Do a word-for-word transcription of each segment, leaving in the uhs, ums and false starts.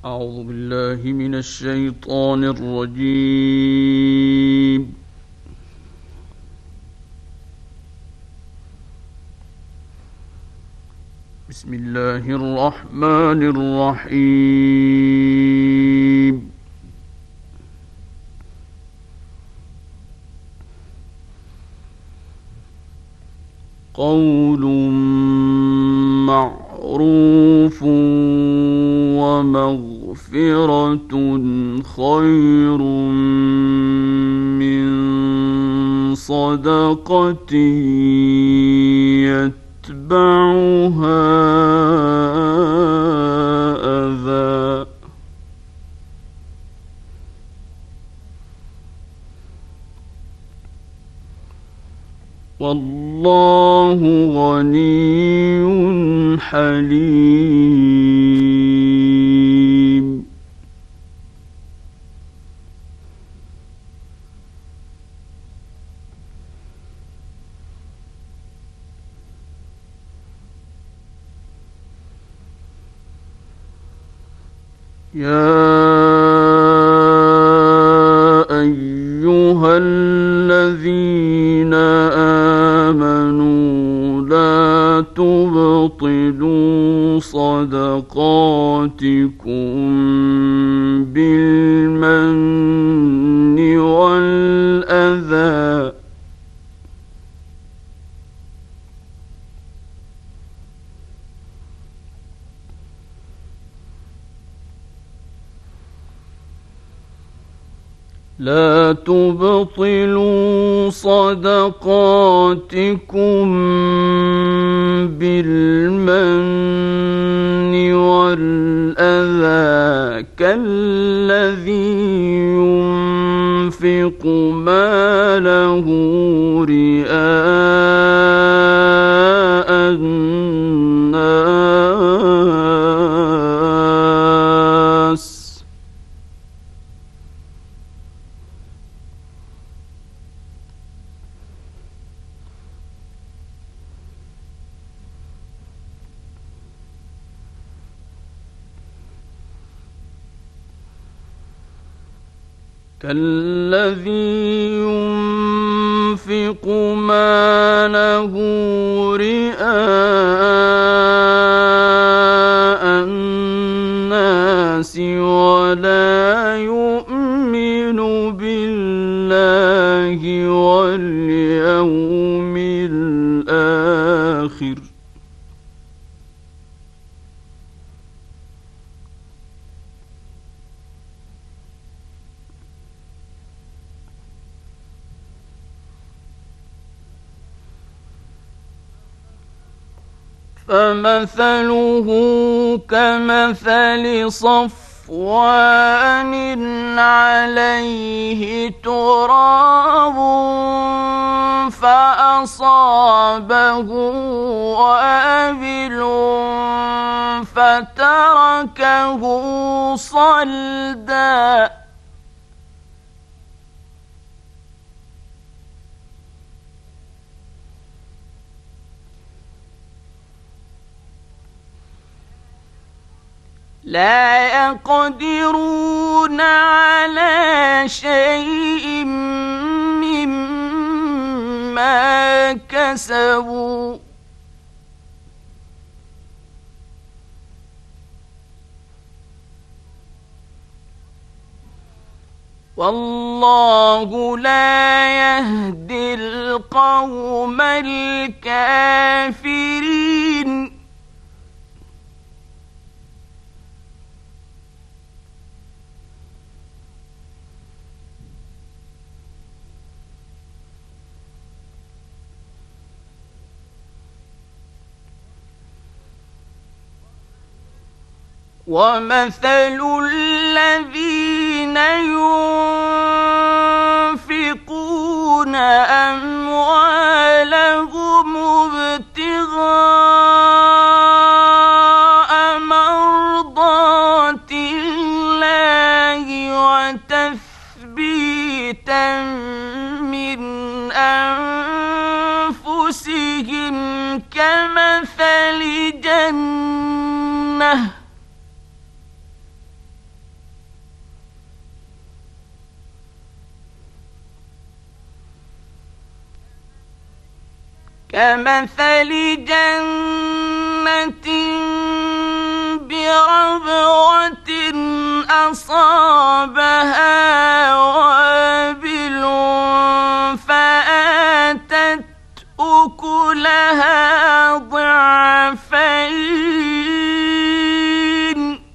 أعوذ بالله من الشيطان الرجيم. بسم الله الرحمن الرحيم. قول معروف ومغفرة خير من صدقة يتبعها أذى. والله غني حليم. يا أيها الذين آمنوا لا تبطلوا صدقاتكم بالمن والأذى لا تبطلوا صدقاتكم بالمن والأذى كالذي ينفق ماله رئاء الناس كالذي ينفق ماله رئاء الناس ولا يؤمن بالله واليوم الآخر فمثله كمثل صفوان عليه تراب فأصابه وابل فتركه صلدا. لا يقدرون على شيء مما كسبوا والله لا يهدي القوم الكافرين. ومثل الذين ينفقون أموالهم ابتغاء مرضات الله وتثبيتا من أنفسهم كمثل مثل جنة كمثل جنة بربوة أصابها وابل فآتت أكلها ضعفين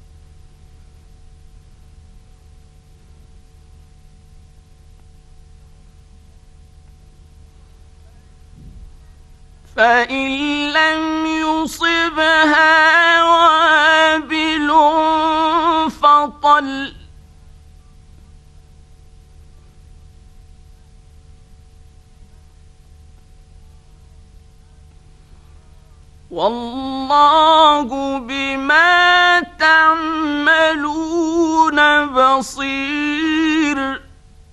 فإن لم يصبها وابل فطل والله بما تعملون بصير.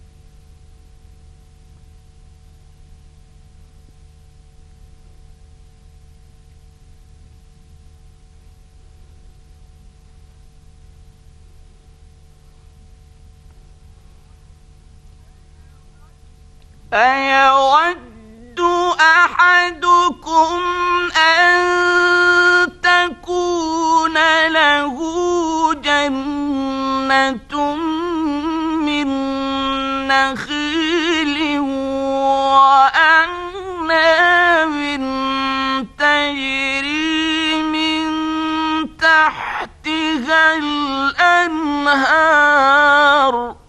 أيود أحدكم أن تكون له جنة من نخيل وأعناب تجري من تحتها الأنهار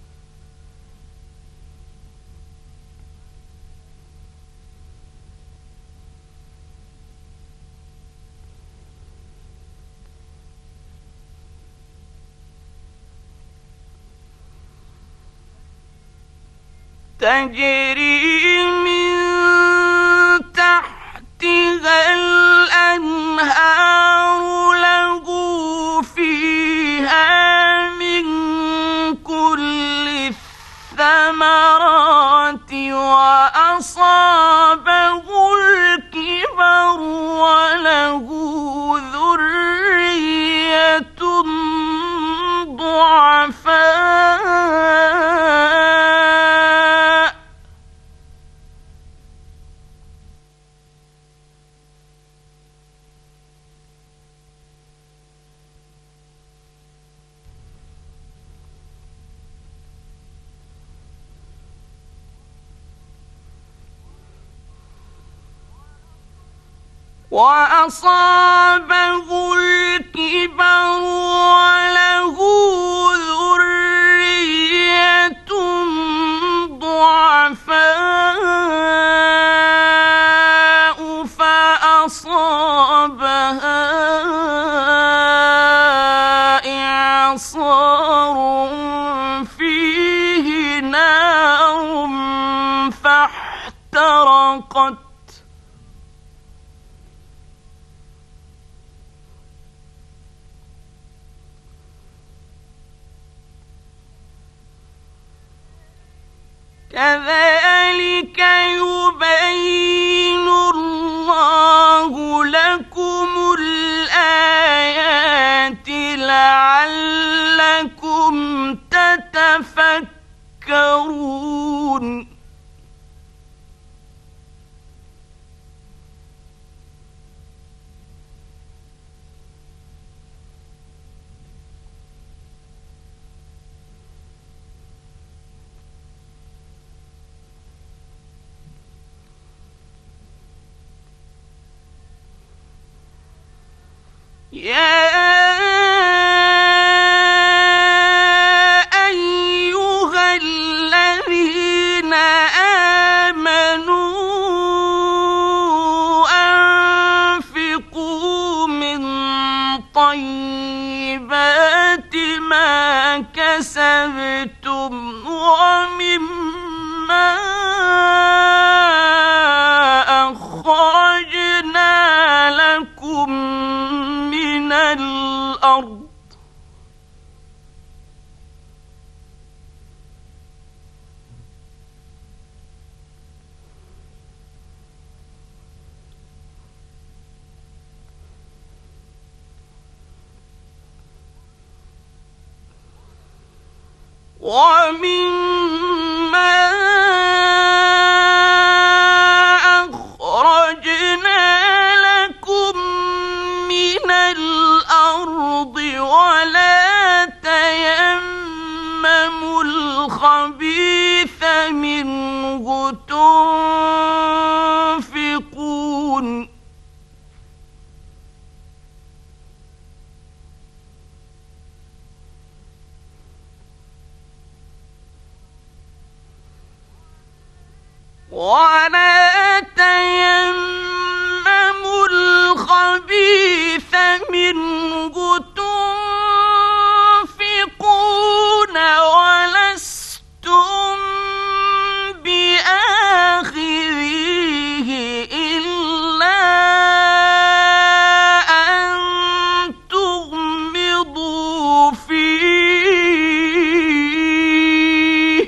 تجري من تحتها الأنهار له فيها من كل الثمرات وأصابه الكبر وله ذرية ضعفاء وأصابه الكبر وله ذرية ضعفاء فأصابها إعصار فيه نار فاحترقت كذلك يبين الله لكم الآيات لعلكم تتفكرون. يا أيها الذين آمنوا أنفقوا من طيبات ما كسبتم ومما أخرجنا لكم من الأرض ومما أخرجنا ولا تيمموا الخبيث منه تنفقون ولستم بآخذيه إلا أن تغمضوا فيه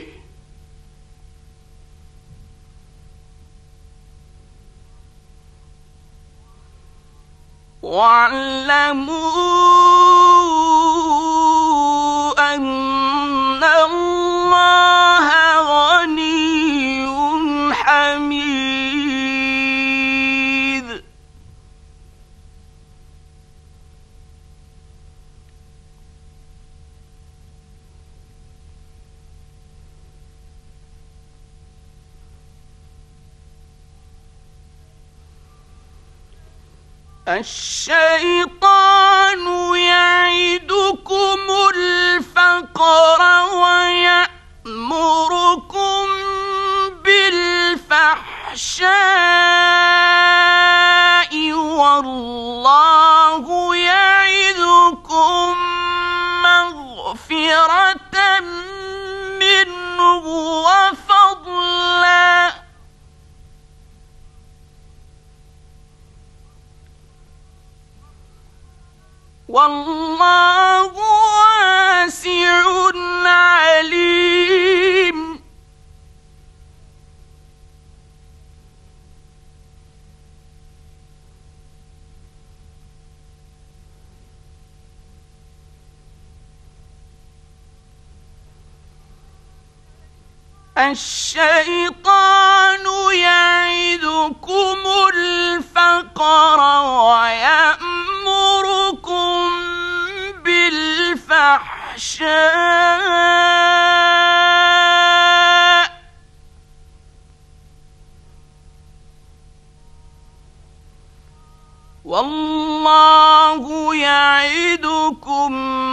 واعلموا أن الله غني حميد. الشيطان يعدكم الفقر ويأمركم بالفحشاء والله يعدكم مغفرة منه وفضلا والله واسع عليم. الشيطان يعدكم الفقر ويأمركم بالفحشاء والله يعدكم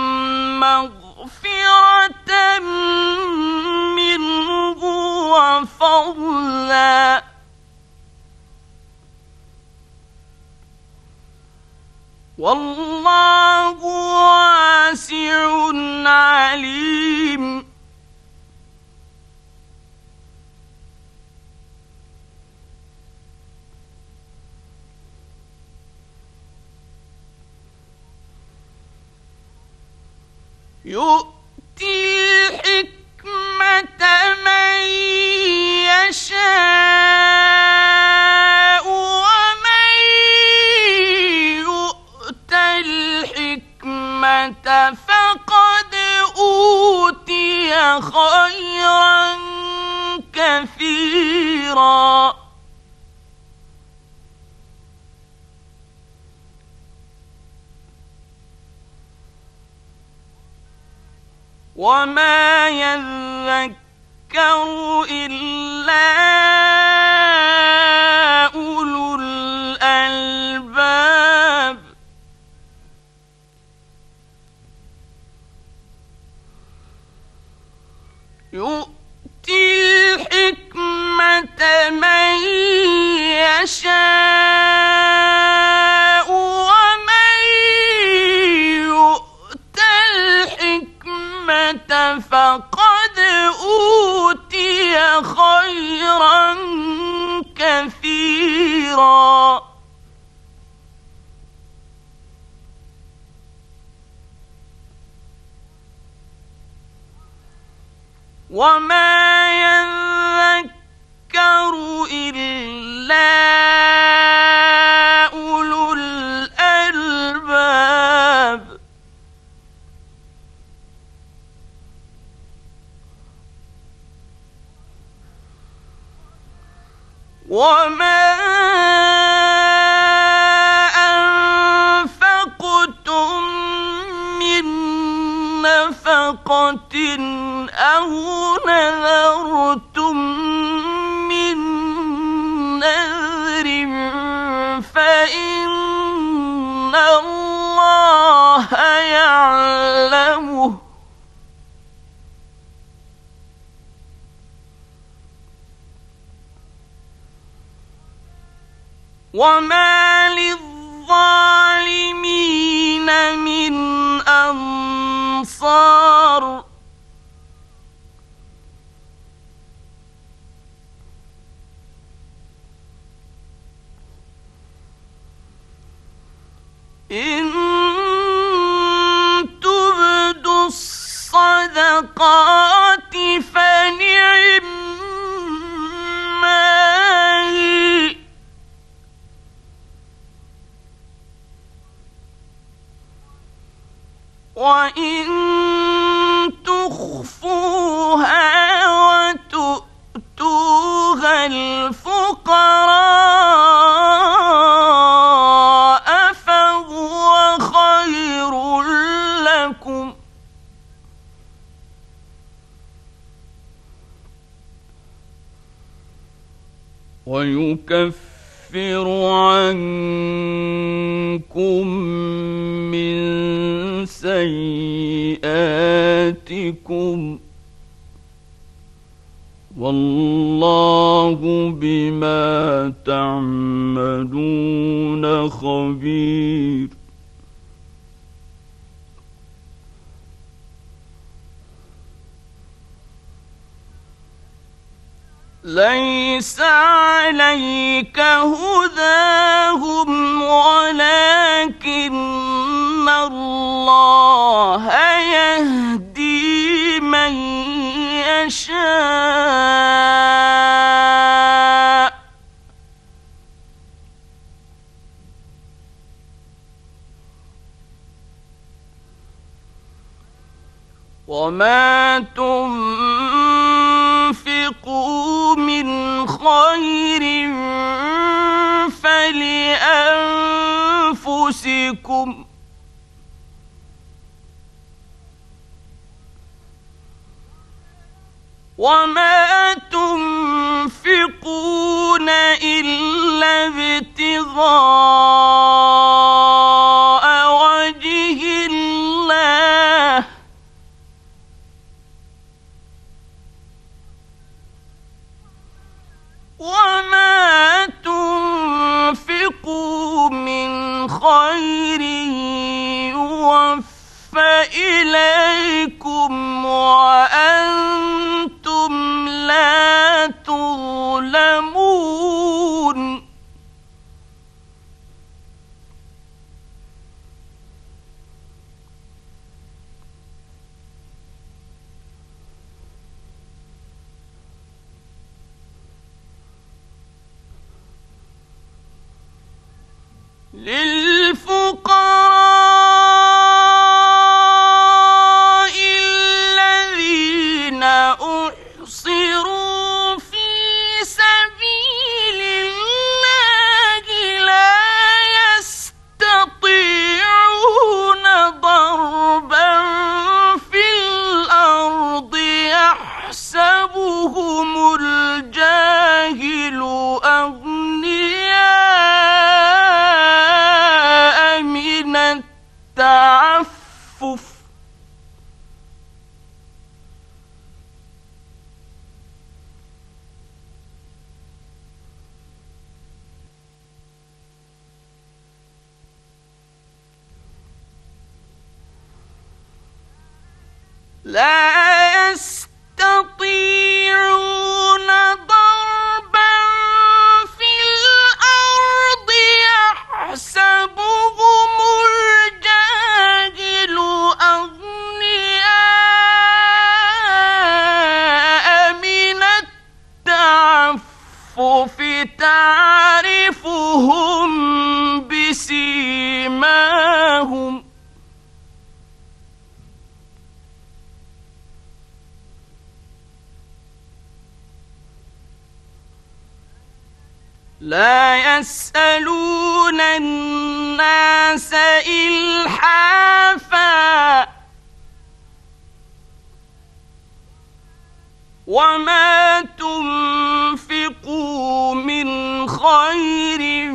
مغفرة منه وفضلا والله واسع عليم. يؤتي الحكمة من يشاء ومن يؤت الحكمة فقد أوتي خيرا كثيرا وما يذكر إلا أولو الألباب. يؤتي الحكمة من يشاء ومن يؤت الحكمة فقد أوتي خيرا كثيرا وما يذكر إلا أولو الألباب. وما أنفقتم من نفقة أو نذرتم من نذر فإن الله يعلمه وما للظالمين من أنصار إن تبدوا الصدقات فنعما هي وإن تخفوها وتؤتوها الفقراء فهو خير لكم ويكفر عنكم من سيئاتكم والله بما تعملون خبير. ليس عليك هداهم ولكن الله يهدي من يشاء وما تنفقوا من خير فلأنفسكم وما تنفقون إلا ابتغاء وجه الله وما تنفقوا من خير يوفى إليكم وأنتم لا تظلمون. للفقراء الذين أحصروا في سبيل الله لا يستطيعون ضربا في الأرض يحسبهم الجاهل أغنياء من التعفف لا يستطيعون ضربا في الأرض يحسبهم الجاهل أغنياء من التعفف تعرفهم بسيماهم لا يسألون الناس إلحافا وما تنفقوا من خير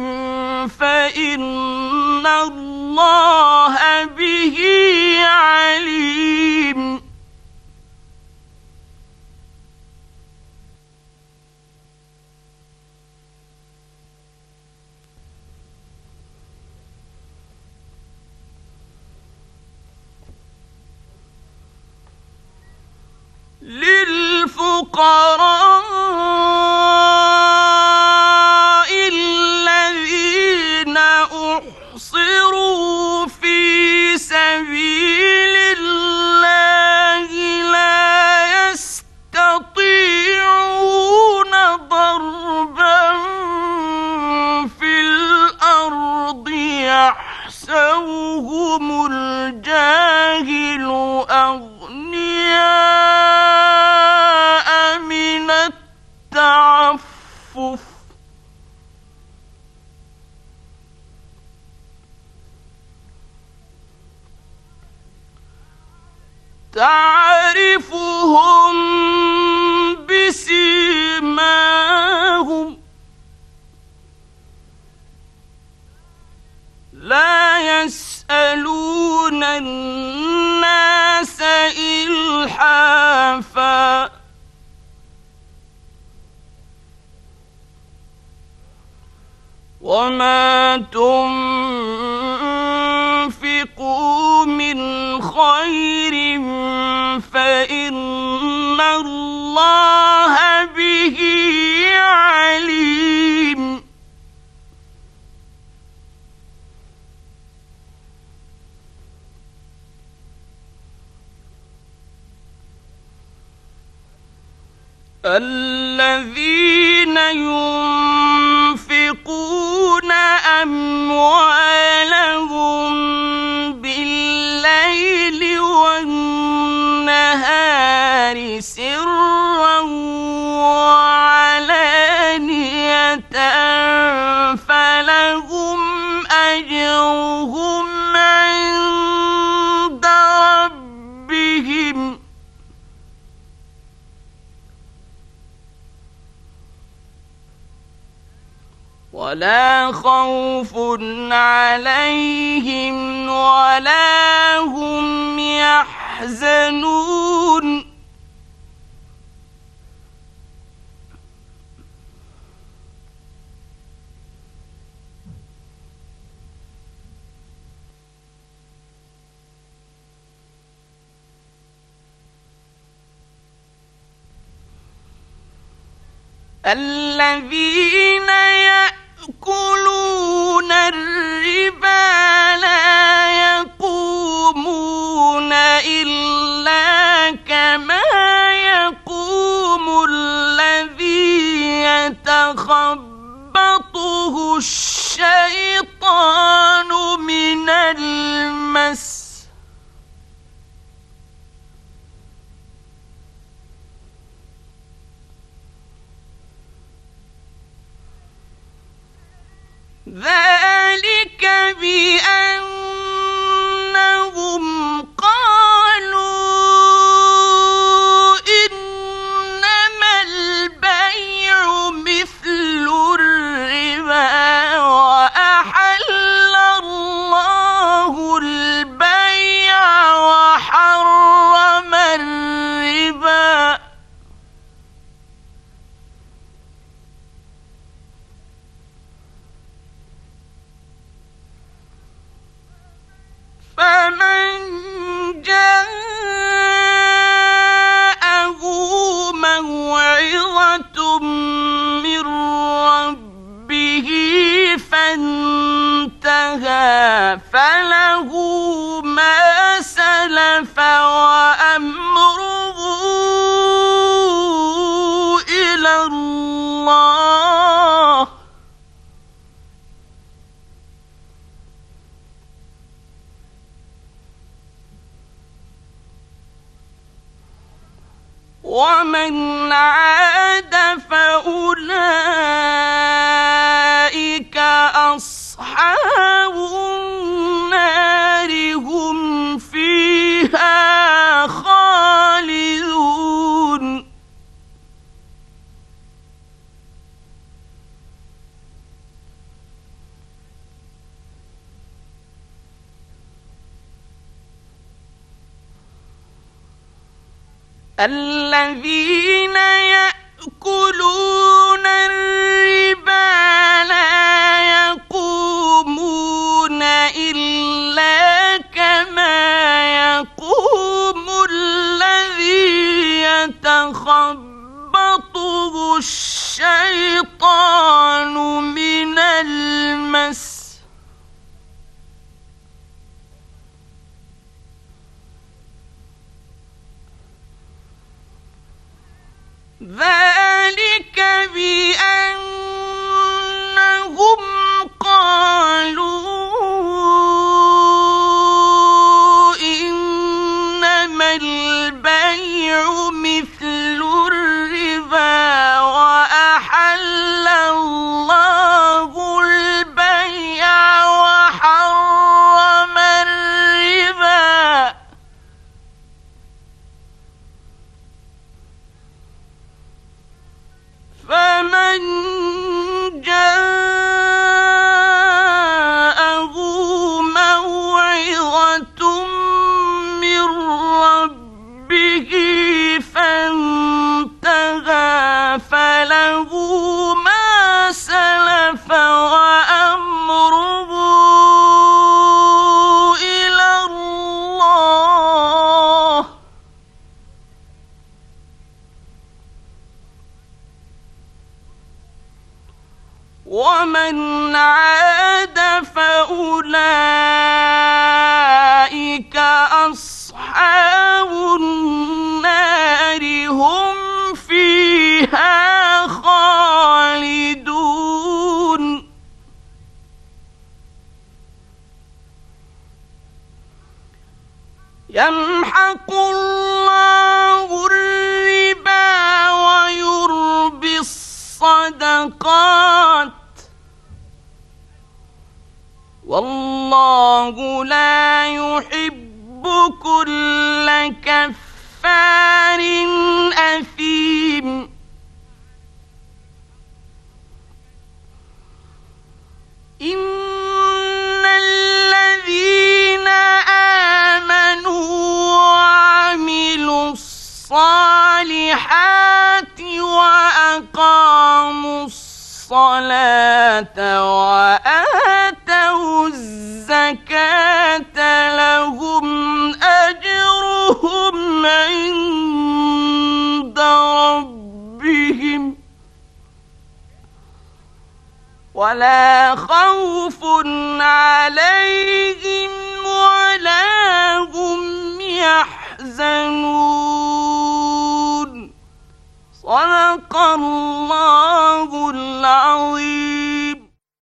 فإن الله به عليم. تعرفهم بسيماهم لا يسألون الناس إلحافا وما تنفقوا من خير فإن الله به عليم الذين ينفقون أموالهم بالليل والنهار سرا وعلانية فلهم أجرهم عند ربهم ولا خوف عليهم ولا هم يحزنون الذين يأكلون الربا لا يقومون إلا كما يقوم الذي يتخبطه الشيطان من المس ذلك بأنهم قالوا إنما البيع مثل الربا وأحل الله البيع وحرم الربا فمن جاءه موعظة من ربه فانتهى فله ما سلف وأمره إلى الله ومن عاد فأولئك أصحاب النار هم فيها خالدون الذين يأكلون الربا لا يقومون إلا كما يقوم الذي يتخبطه الشيطان من المس ذلك بأنهم قالوا إنما البيع مثل الربا وأحل الله البيع وحرم الربا من جاءه موعظة من ربه فانتهى فله ما سلف وأمره إلى الله ومن عاد فأولئك أصحاب النار هم فيها خالدون يمحق الله الربا ويربي الصدقات والله لا يحب كل كفار أثيم إن الذين آمنوا وعملوا الصالحات وأقاموا الصلاة وآتوا الزكاة لهم أجرهم عند ربهم ولا خوف عليهم